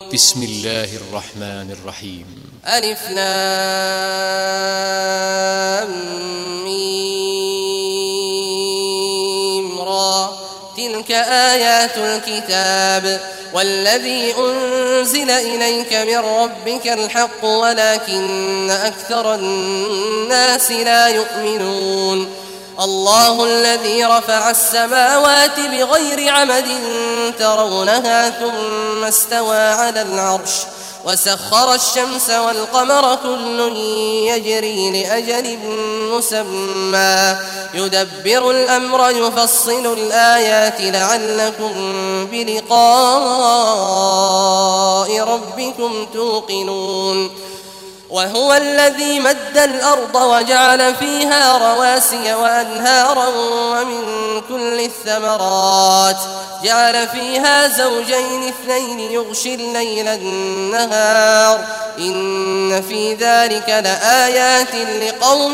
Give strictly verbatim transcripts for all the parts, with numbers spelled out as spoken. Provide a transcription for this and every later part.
بسم الله الرحمن الرحيم. ألف لام ميم را تلك آيات الكتاب والذي أنزل إليك من ربك الحق ولكن أكثر الناس لا يؤمنون. الله الذي رفع السماوات بغير عمد ترونها ثم استوى على العرش وسخر الشمس والقمر كل يجري لأجل مسمى يدبر الأمر يفصل الآيات لعلكم بلقاء ربكم توقنون. وهو الذي مد الأرض وجعل فيها رواسي وأنهارا ومن كل الثمرات جعل فيها زوجين اثنين يغشي الليل النهار إن في ذلك لآيات لقوم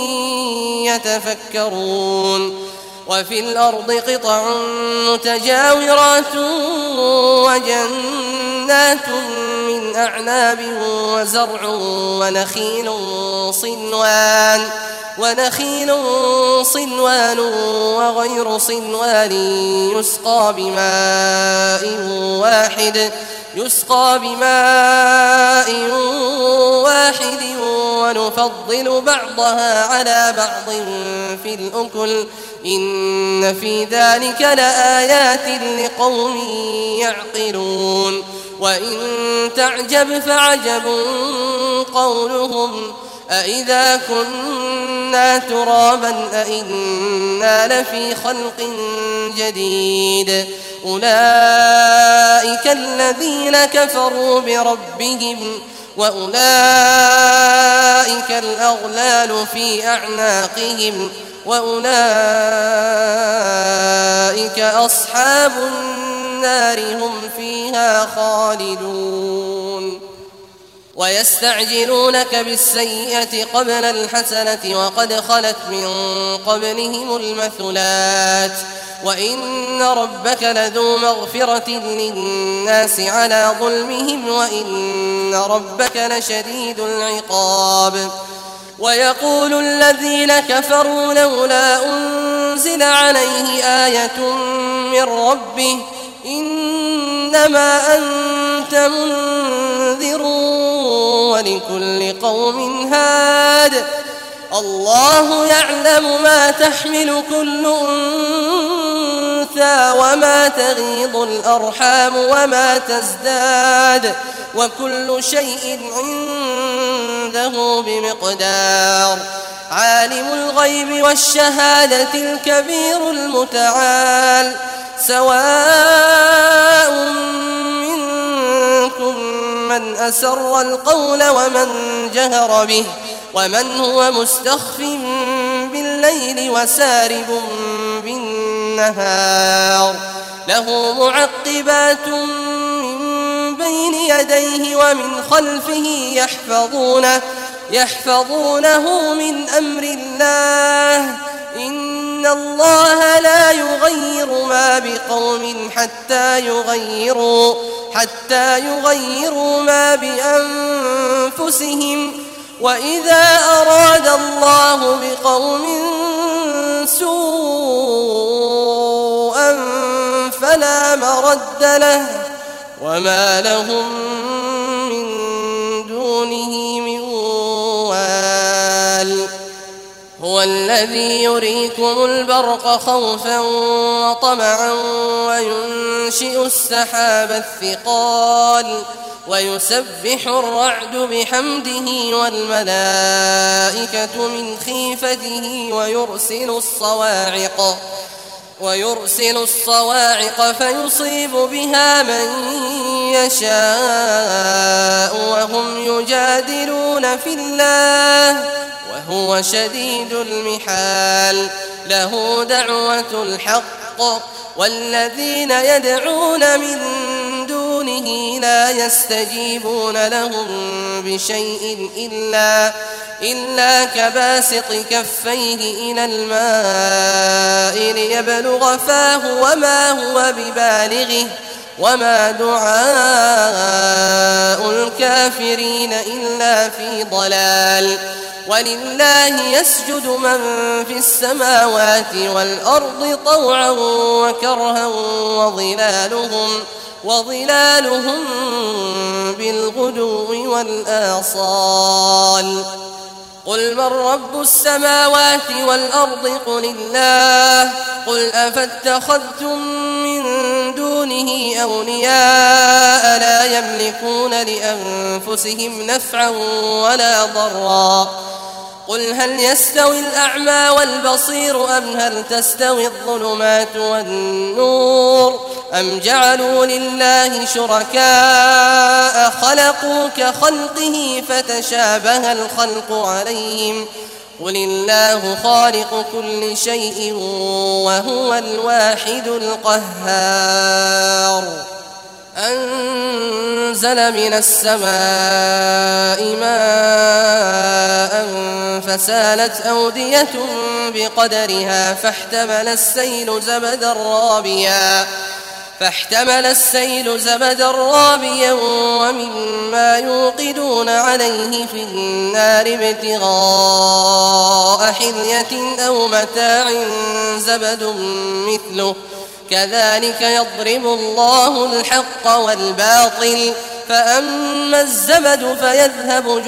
يتفكرون. وفي الأرض قطع متجاورات وجنات من أعناب وزرع ونخيل صنوان ونخيل صنوان وغير صنوان يسقى بماء واحد يسقى بماء واحد ونفضل بعضها على بعض في الأكل إن في ذلك لآيات لقوم يعقلون. وإن تعجب فعجب قولهم أإذا كنا ترابا أإنا لفي خلق جديد أولئك الذين كفروا بربهم وأولئك الأغلال في أعناقهم وأولئك أصحاب النار هم فيها خالدون. ويستعجلونك بالسيئة قبل الحسنة وقد خلت من قبلهم المثلات وإن ربك لذو مغفرة للناس على ظلمهم وإن ربك لشديد العقاب. ويقول الذين كفروا لولا أنزل عليه آية من ربه إنما أنت منذر ولكل قوم هاد الله يعلم ما تحمل كل أنثى وما تغيض الأرحام وما تزداد وكل شيء عنده بمقدار. عالم الغيب والشهادة الكبير المتعال سواء منكم من أسر القول ومن جهر به ومن هو مستخف بالليل وسارب بالنهار له معقبات من بين يديه ومن خلفه يحفظونه يحفظونه من أمر الله إن الله لا يغير ما بقوم حتى يغيروا حتى يغيروا ما بأنفسهم وإذا أراد الله بقوم سوءا فلا مرد له وما لهم من دونه من وال. هو الذي يريكم البرق خوفا وطمعا وينشئ السحاب الثقال ويسبح الرعد بحمده والملائكة من خيفته ويرسل الصواعق ويرسل الصواعق فيصيب بها من يشاء وهم يجادلون في الله وهو شديد المحال. له دعوة الحق والذين يدعون من دونه لا يستجيبون لهم بشيء إلا إلا كباسط كفيه إلى الماء ليبلغ فاه وما هو ببالغه وما دعاء الكافرين إلا في ضلال. ولله يسجد من في السماوات والأرض طوعا وكرها وظلالهم, وظلالهم بالغدو والآصال. قل من رب السماوات والأرض قل الله. قل أفاتخذتم من دونه أولياء لا يملكون لأنفسهم نفعا ولا ضرا. قل هل يستوي الأعمى والبصير أم هل تستوي الظلمات والنور أم جعلوا لله شركاء خلقوا كخلقه فتشابه الخلق عليهم. قل الله خالق كل شيء وهو الواحد القهار. أنزل من السماء ماء فسالت أودية بقدرها فاحتمل السيل زبدا رابيا فاحتمل السيل زبدا رابيا ومما يوقدون عليه في النار ابتغاء حلية أو متاع زبد مثله كذلك يضرب الله الحق والباطل. فأما الزبد فيذهب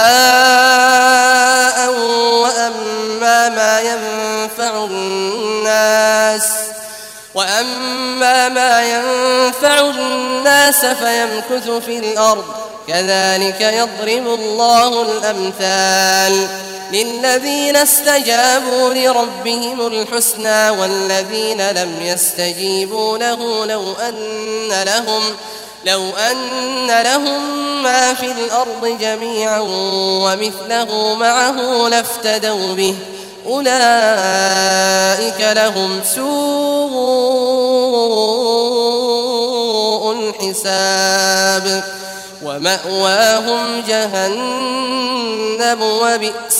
جفاء وأما ما ينفع الناس وأما ما ينفع الناس فيمكث في الأرض كذلك يضرب الله الأمثال. للذين استجابوا لربهم الحسنى والذين لم يستجيبوا له لو أن لهم لو أن لهم ما في الأرض جميعا ومثله معه لافتدوا به أولئك لهم سوء الحساب ومأواهم جهنم وبئس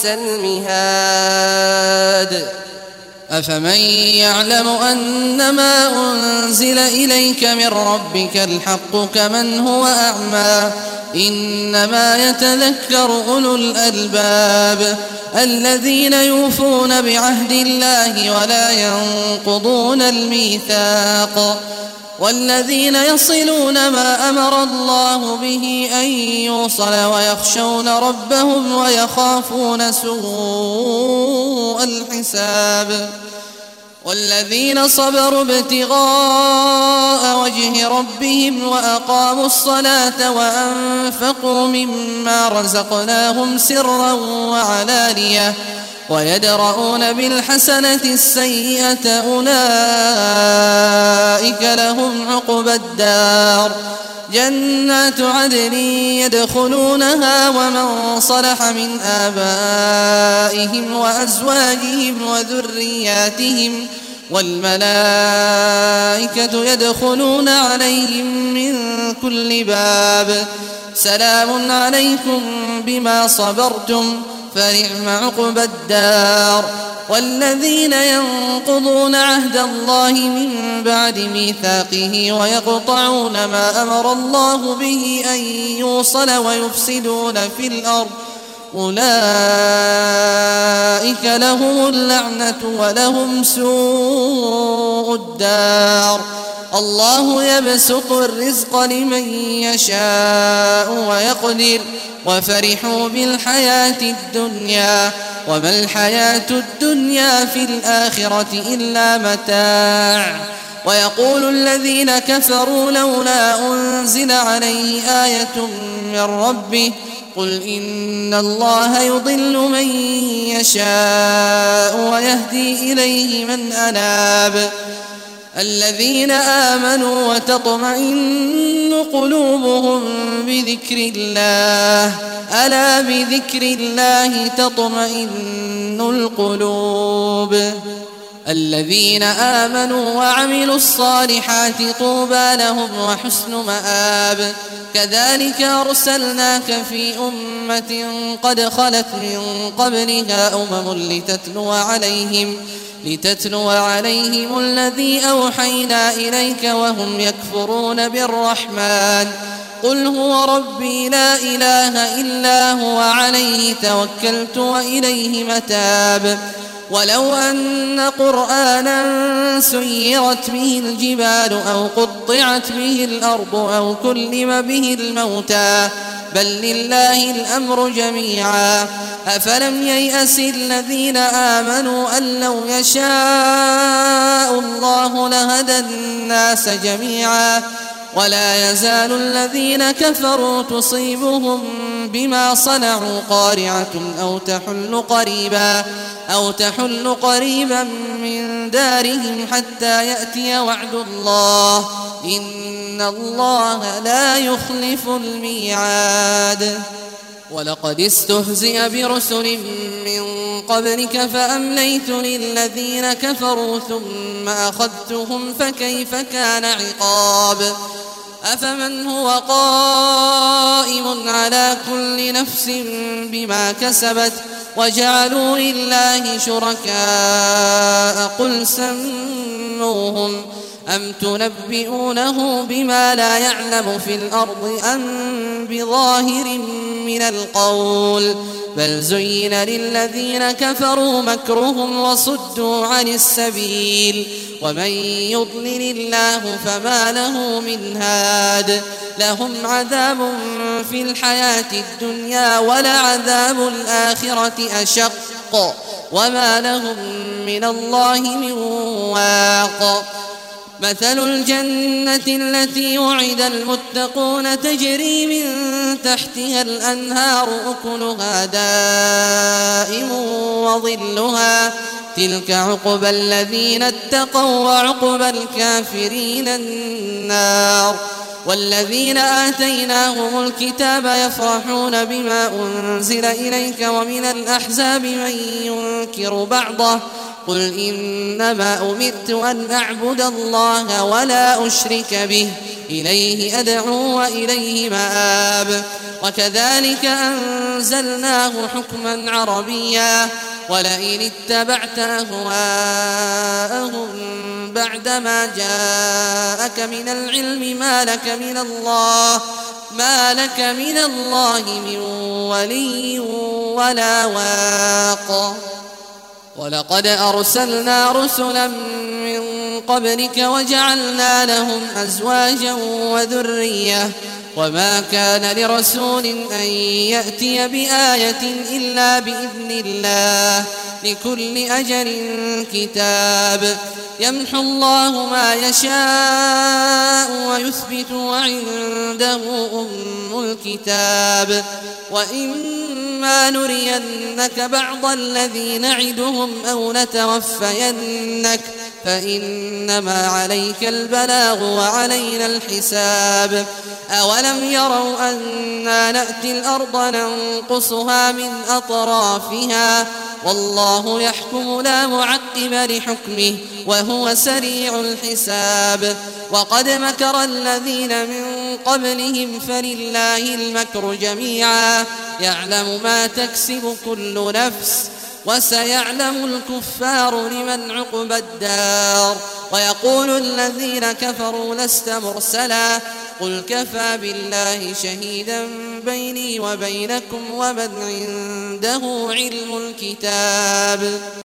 المهاد. أفمن يعلم أنما أنزل إليك من ربك الحق كمن هو أعمى إنما يتذكر أولو الألباب الذين يوفون بعهد الله ولا ينقضون الميثاق والذين يصلون ما أمر الله به أن يوصل ويخشون ربهم ويخافون سوء الحساب والذين صبروا ابتغاء وجه ربهم وأقاموا الصلاة وأنفقوا مما رزقناهم سرا وعلانية ويدرؤون بالحسنة السيئة أولئك لهم عقبى الدار جنات عدن يدخلونها ومن صلح من آبائهم وأزواجهم وذرياتهم والملائكة يدخلون عليهم من كل باب سلام عليكم بما صبرتم فنعم عقبى الدار. والذين ينقضون عهد الله من بعد ميثاقه ويقطعون ما أمر الله به أن يوصل ويفسدون في الأرض أولئك لهم اللعنة ولهم سوء الدار. الله يبسط الرزق لمن يشاء ويقدر وفرحوا بالحياة الدنيا وما الحياة الدنيا في الآخرة إلا متاع. ويقول الذين كفروا لولا أنزل عليه آية من ربه قل إن الله يضل من يشاء ويهدي إليه من أناب الذين آمنوا وتطمئن قلوبهم بذكر الله ألا بذكر الله تطمئن القلوب. الذين آمنوا وعملوا الصالحات طوبى لهم وحسن مآب. كذلك أرسلناك في أمة قد خلت من قبلها أمم لتتلو عليهم لتتلو عليهم الذي أوحينا إليك وهم يكفرون بالرحمن قل هو ربي لا إله إلا هو عليه توكلت وإليه متاب ولو أن قرآنا سيرت به الجبال أو قطعت به الأرض أو كلم به الموتى بل لله الأمر جميعا أفلم ييأس الذين آمنوا أن لو يشاء الله لهدى الناس جميعا ولا يزال الذين كفروا تصيبهم بما صنعوا قارعة أو تحل قريبا أو تحل قريبا من دارهم حتى يأتي وعد الله إن الله لا يخلف الميعاد ولقد استهزئ برسل من قبلك فأمليت للذين كفروا ثم أخذتهم فكيف كان عقاب أفمن هو قائم على كل نفس بما كسبت وجعلوا لله شركاء قل سموهم أم تنبئونه بما لا يعلم في الأرض أم بظاهر من القول بل زين للذين كفروا مكرهم وصدوا عن السبيل ومن يضلل الله فما له من هاد لهم عذاب في الحياة الدنيا ولعذاب الآخرة أشق وما لهم من الله من واق مثل الجنة التي وعد المتقون تجري من تحتها الأنهار أكلها دائم وظلها تلك عقبى الذين اتقوا وعقبى الكافرين النار والذين آتيناهم الكتاب يفرحون بما أنزل إليك ومن الأحزاب من ينكر بعضه قل إنما أمرت أن أعبد الله ولا أشرك به إليه أدعو وإليه مآب وكذلك أنزلناه حكما عربيا ولئن اتبعت أهواءهم بعدما جاءك من العلم ما لك من الله ما لك من الله من ولي ولا واق ولقد أرسلنا رسلا من قبلك وجعلنا لهم أزواجا وذرية وما كان لرسول أن يأتي بآية إلا بإذن الله لكل أجل كتاب يمحو الله ما يشاء ويثبت وعنده أم الكتاب وإما نرينك بعض الذي نعدهم أو نتوفينك فإنما عليك البلاغ وعلينا الحساب أولم يروا أنا نأتي الأرض ننقصها من أطرافها والله يحكم لا معقب لحكمه وهو سريع الحساب وقد مكر الذين من قبلهم فلله المكر جميعا يعلم ما تكسب كل نفس وسيعلم الكفار لمن عقبى الدار ويقول الذين كفروا لست مرسلا قل كفى بالله شهيدا بيني وبينكم ومن عنده علم الكتاب